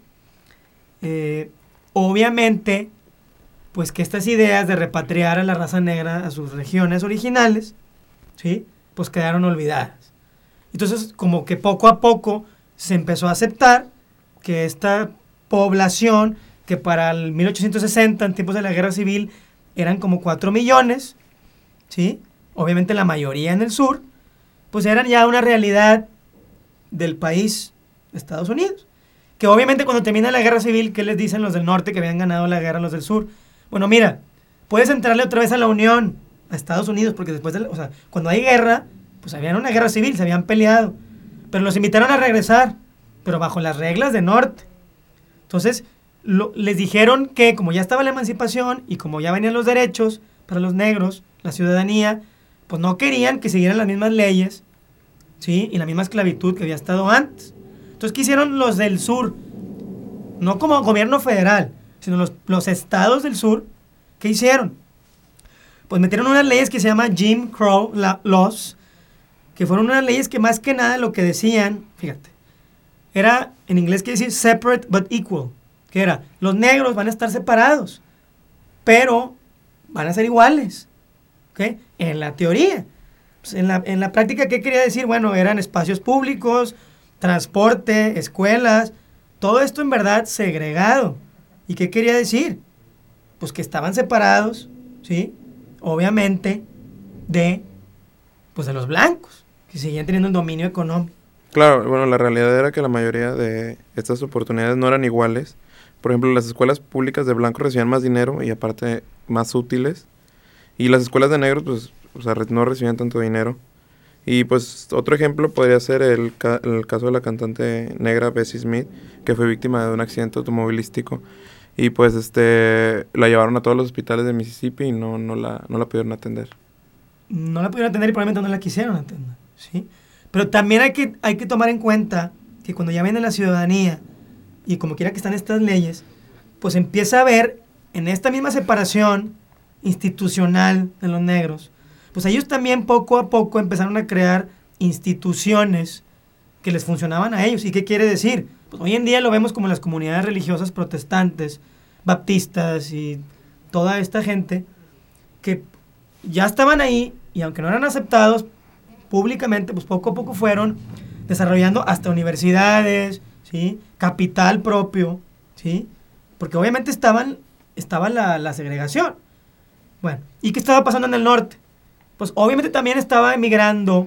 Obviamente, pues que estas ideas de repatriar a la raza negra a sus regiones originales, ¿sí? Pues quedaron olvidadas. Entonces, como que poco a poco se empezó a aceptar que esta población, que para el 1860, en tiempos de la guerra civil, eran como 4 millones, ¿sí? Obviamente la mayoría en el sur, pues eran ya una realidad del país, Estados Unidos. Que obviamente cuando termina la guerra civil, ¿qué les dicen los del norte que habían ganado la guerra a los del sur? Bueno, mira, puedes entrarle otra vez a la Unión, a Estados Unidos, porque después, o sea, cuando hay guerra, pues había una guerra civil, se habían peleado, pero los invitaron a regresar, pero bajo las reglas de Norte. Entonces, les dijeron que como ya estaba la emancipación y como ya venían los derechos para los negros, la ciudadanía, pues no querían que siguieran las mismas leyes, ¿sí? Y la misma esclavitud que había estado antes. Entonces, ¿qué hicieron los del sur? No como gobierno federal, sino los estados del sur. ¿Qué hicieron? Pues metieron unas leyes que se llaman Jim Crow Laws, que fueron unas leyes que más que nada lo que decían, fíjate, era, en inglés quiere decir separate but equal, que era, los negros van a estar separados, pero van a ser iguales, ¿ok? En la teoría. Pues en la práctica, ¿qué quería decir? Bueno, eran espacios públicos, transporte, escuelas, todo esto en verdad segregado. ¿Y qué quería decir? Pues que estaban separados, ¿sí? Obviamente, de los blancos, que seguían teniendo un dominio económico. Claro, bueno, la realidad era que la mayoría de estas oportunidades no eran iguales. Por ejemplo, las escuelas públicas de blancos recibían más dinero y aparte más útiles. Y las escuelas de negros, pues, o sea, no recibían tanto dinero. Y pues otro ejemplo podría ser el caso de la cantante negra Bessie Smith, que fue víctima de un accidente automovilístico. Y pues la llevaron a todos los hospitales de Mississippi y no la pudieron atender. No la pudieron atender y probablemente no la quisieron atender, ¿sí? Pero también hay que tomar en cuenta que cuando ya viene la ciudadanía y como quiera que están estas leyes, pues empieza a haber en esta misma separación institucional de los negros, pues ellos también poco a poco empezaron a crear instituciones que les funcionaban a ellos. ¿Y qué quiere decir? Pues hoy en día lo vemos como las comunidades religiosas protestantes, baptistas y toda esta gente que ya estaban ahí y aunque no eran aceptados públicamente, pues poco a poco fueron desarrollando hasta universidades, ¿sí? Capital propio, ¿sí? Porque obviamente estaba la segregación. Bueno, ¿y qué estaba pasando en el norte? Pues obviamente también estaba emigrando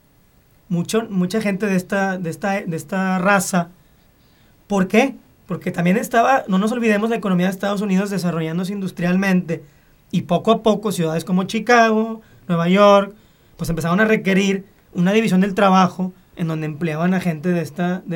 mucha gente de esta raza. ¿Por qué? Porque también estaba, no nos olvidemos, la economía de Estados Unidos desarrollándose industrialmente y poco a poco ciudades como Chicago, Nueva York, pues empezaron a requerir una división del trabajo en donde empleaban a gente de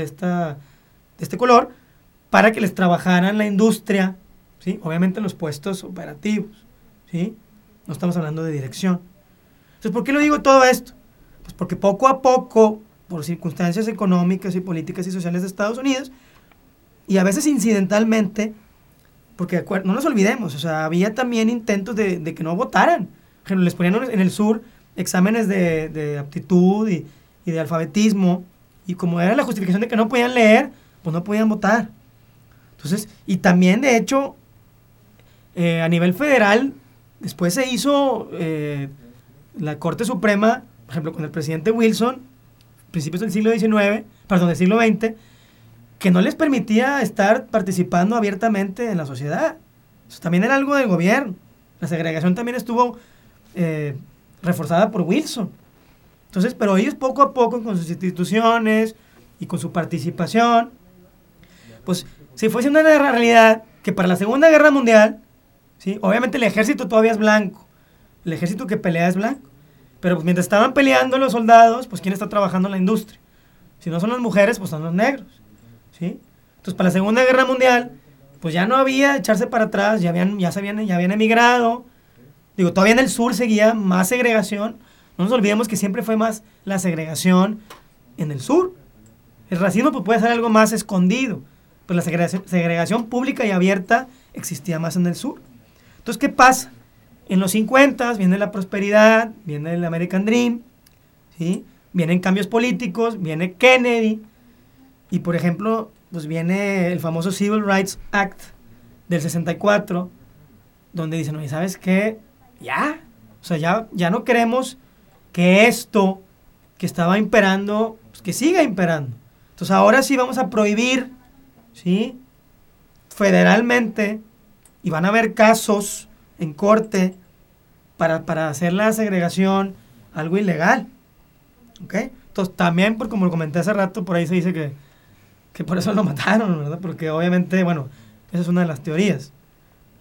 este color para que les trabajaran la industria, ¿sí? Obviamente los puestos operativos, ¿sí? No estamos hablando de dirección. Entonces, ¿por qué lo digo todo esto? Pues porque poco a poco, por circunstancias económicas y políticas y sociales de Estados Unidos, y a veces incidentalmente, porque no nos olvidemos, o sea, había también intentos de que no votaran. Por ejemplo, les ponían en el sur exámenes de aptitud y de alfabetismo, y como era la justificación de que no podían leer, pues no podían votar. Entonces, y también de hecho, a nivel federal, después se hizo la Corte Suprema, por ejemplo, con el presidente Wilson, principios del siglo XX, que no les permitía estar participando abiertamente en la sociedad. Eso también era algo del gobierno. La segregación también estuvo reforzada por Wilson. Entonces, pero ellos poco a poco, con sus instituciones y con su participación, pues si fuese una realidad que para la Segunda Guerra Mundial, ¿sí? Obviamente el ejército todavía es blanco, el ejército que pelea es blanco, pero pues mientras estaban peleando los soldados, pues ¿quién está trabajando en la industria? Si no son las mujeres, pues son los negros, ¿sí? Entonces para la Segunda Guerra Mundial, pues ya no había echarse para atrás, ya habían emigrado. Digo, todavía en el sur seguía más segregación. No nos olvidemos que siempre fue más la segregación en el sur. El racismo pues, puede ser algo más escondido, pues la segregación pública y abierta existía más en el sur. Entonces, ¿qué pasa? En los 50 viene la prosperidad, viene el American Dream, ¿sí? Vienen cambios políticos, viene Kennedy, y por ejemplo, pues viene el famoso Civil Rights Act del 64, donde dicen, oye, ¿sabes qué? Ya, o sea, ya no queremos que esto que estaba imperando, pues que siga imperando. Entonces ahora sí vamos a prohibir, ¿sí? Federalmente, y van a haber casos en corte para hacer la segregación algo ilegal, ¿ok? Entonces también, como lo comenté hace rato, por ahí se dice que por eso lo mataron, ¿verdad? Porque obviamente, bueno, esa es una de las teorías.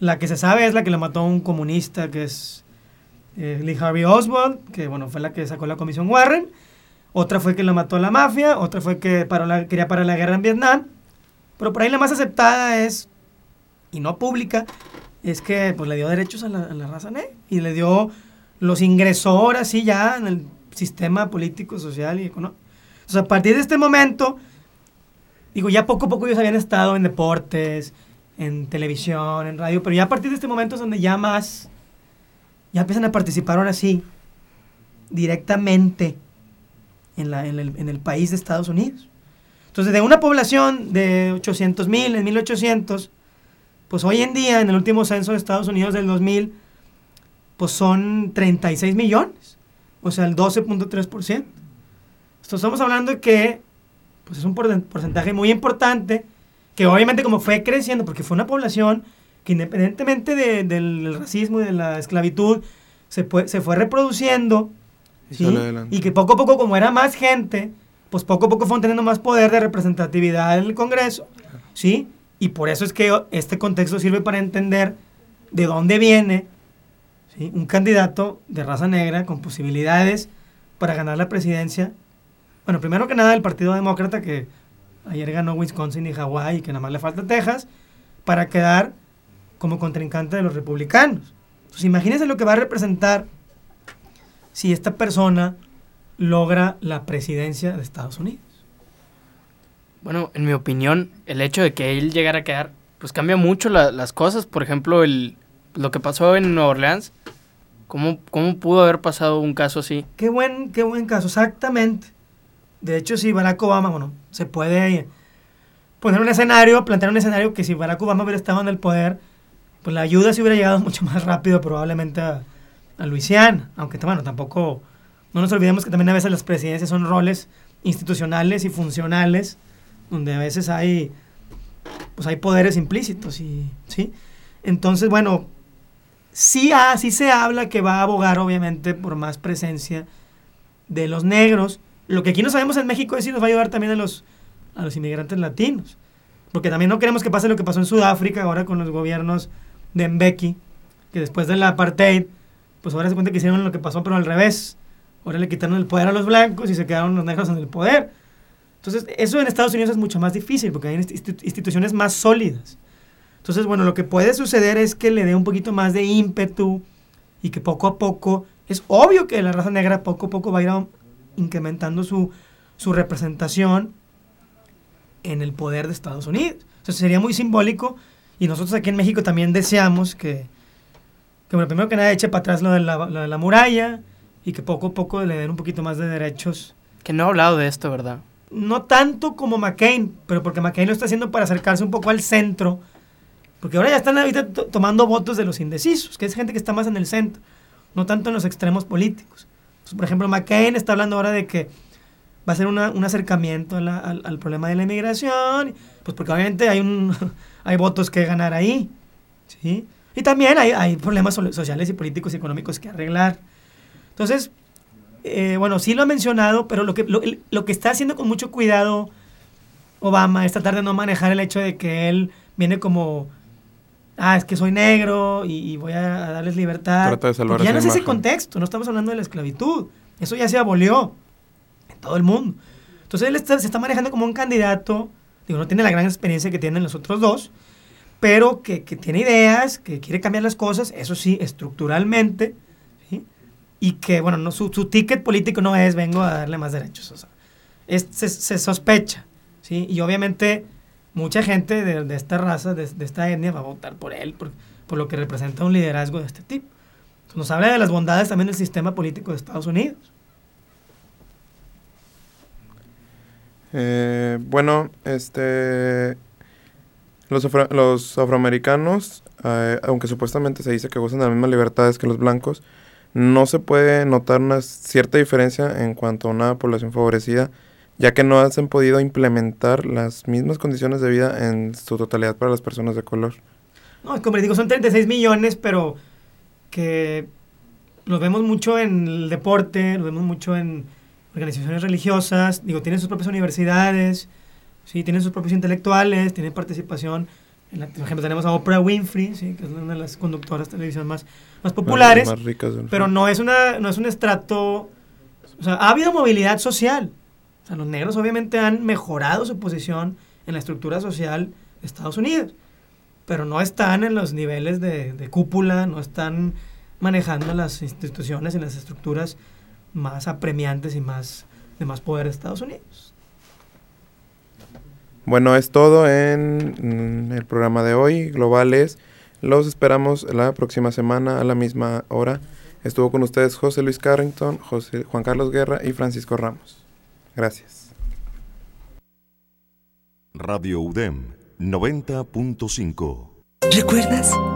La que se sabe es la que lo mató un comunista, que es Lee Harvey Oswald, que bueno, fue la que sacó la comisión Warren. Otra fue que lo mató la mafia, otra fue que quería parar la guerra en Vietnam. Pero por ahí la más aceptada es, y no pública, es que pues le dio derechos a la raza negra y le dio, los ingresó ahora sí ya en el sistema político, social y económico. Entonces, a partir de este momento, digo, ya poco a poco ellos habían estado en deportes, en televisión, en radio, pero ya a partir de este momento es donde ya empiezan a participar ahora sí, directamente en el país de Estados Unidos. Entonces, de una población de 800,000 en 1800, pues hoy en día, en el último censo de Estados Unidos del 2000, pues son 36 millones, o sea, el 12.3%. Entonces, estamos hablando de que pues es un porcentaje muy importante, que obviamente como fue creciendo, porque fue una población que independientemente del racismo y de la esclavitud, se fue reproduciendo, ¿sí? Y que poco a poco, como era más gente, pues poco a poco fueron teniendo más poder de representatividad en el Congreso, ¿sí? Y por eso es que este contexto sirve para entender de dónde viene, ¿sí?, un candidato de raza negra con posibilidades para ganar la presidencia. Bueno, primero que nada el Partido Demócrata, que ayer ganó Wisconsin y Hawái y que nada más le falta Texas, para quedar como contrincante de los republicanos. Entonces imagínense lo que va a representar si esta persona logra la presidencia de Estados Unidos. Bueno, en mi opinión, el hecho de que él llegara a quedar, pues cambia mucho las cosas. Por ejemplo, lo que pasó en Nueva Orleans, ¿cómo pudo haber pasado un caso así? Qué buen caso, exactamente. De hecho, si Barack Obama, bueno, se puede plantear un escenario que si Barack Obama hubiera estado en el poder, pues la ayuda se hubiera llegado mucho más rápido probablemente a Luisiana. Aunque, bueno, tampoco, no nos olvidemos que también a veces las presidencias son roles institucionales y funcionales, donde a veces hay poderes implícitos, ¿sí? Entonces, bueno, sí se habla que va a abogar, obviamente, por más presencia de los negros. Lo que aquí no sabemos en México es si nos va a ayudar también a los inmigrantes latinos. Porque también no queremos que pase lo que pasó en Sudáfrica ahora con los gobiernos de Mbeki, que después del apartheid, pues ahora se cuenta que hicieron lo que pasó, pero al revés. Ahora le quitaron el poder a los blancos y se quedaron los negros en el poder. Entonces, eso en Estados Unidos es mucho más difícil, porque hay instituciones más sólidas. Entonces, bueno, lo que puede suceder es que le dé un poquito más de ímpetu y que poco a poco, es obvio que la raza negra poco a poco va a ir incrementando su representación en el poder de Estados Unidos. Entonces sería muy simbólico, y nosotros aquí en México también deseamos que bueno, primero que nada eche para atrás lo de la muralla y que poco a poco le den un poquito más de derechos. Que no ha hablado de esto, ¿verdad? No tanto como McCain, pero porque McCain lo está haciendo para acercarse un poco al centro, porque ahora ya están ahorita tomando votos de los indecisos, que es gente que está más en el centro, no tanto en los extremos políticos. Entonces, por ejemplo, McCain está hablando ahora de que va a ser un acercamiento al problema de la inmigración, pues porque obviamente hay votos que ganar ahí, ¿sí? Y también hay problemas sociales y políticos y económicos que arreglar. Entonces, bueno, sí lo ha mencionado, pero lo que está haciendo con mucho cuidado Obama es tratar de no manejar el hecho de que él viene como, es que soy negro y voy a darles libertad. Trata de salvar ya no es ese imagen. contexto, no estamos hablando de la esclavitud. Eso ya se abolió en todo el mundo. Entonces él se está manejando como un candidato, digo, no tiene la gran experiencia que tienen los otros dos, pero que tiene ideas, que quiere cambiar las cosas, eso sí, estructuralmente, ¿sí? Y que, bueno, no, su ticket político no es vengo a darle más derechos, o sea, se sospecha, ¿sí? Y obviamente mucha gente de esta raza, de esta etnia, va a votar por él, por lo que representa un liderazgo de este tipo. Entonces, nos habla de las bondades también del sistema político de Estados Unidos. Bueno, los afroamericanos, aunque supuestamente se dice que gozan de las mismas libertades que los blancos, no se puede notar una cierta diferencia en cuanto a una población favorecida, ya que no se han podido implementar las mismas condiciones de vida en su totalidad para las personas de color. No, como les digo, son 36 millones, pero que los vemos mucho en el deporte, los vemos mucho en organizaciones religiosas, digo, tienen sus propias universidades, sí, tienen sus propios intelectuales, tienen participación Por ejemplo, tenemos a Oprah Winfrey, ¿sí? Que es una de las conductoras de televisión más populares, más ricas del pero no es un estrato... O sea, ha habido movilidad social. O sea, los negros obviamente han mejorado su posición en la estructura social de Estados Unidos, pero no están en los niveles de cúpula, no están manejando las instituciones y las estructuras más apremiantes y de más poder de Estados Unidos. Bueno, es todo en el programa de hoy, Globales. Los esperamos la próxima semana a la misma hora. Estuvo con ustedes José Luis Carrington, Juan Carlos Guerra y Francisco Ramos. Gracias. Radio UDEM 90.5. ¿Recuerdas?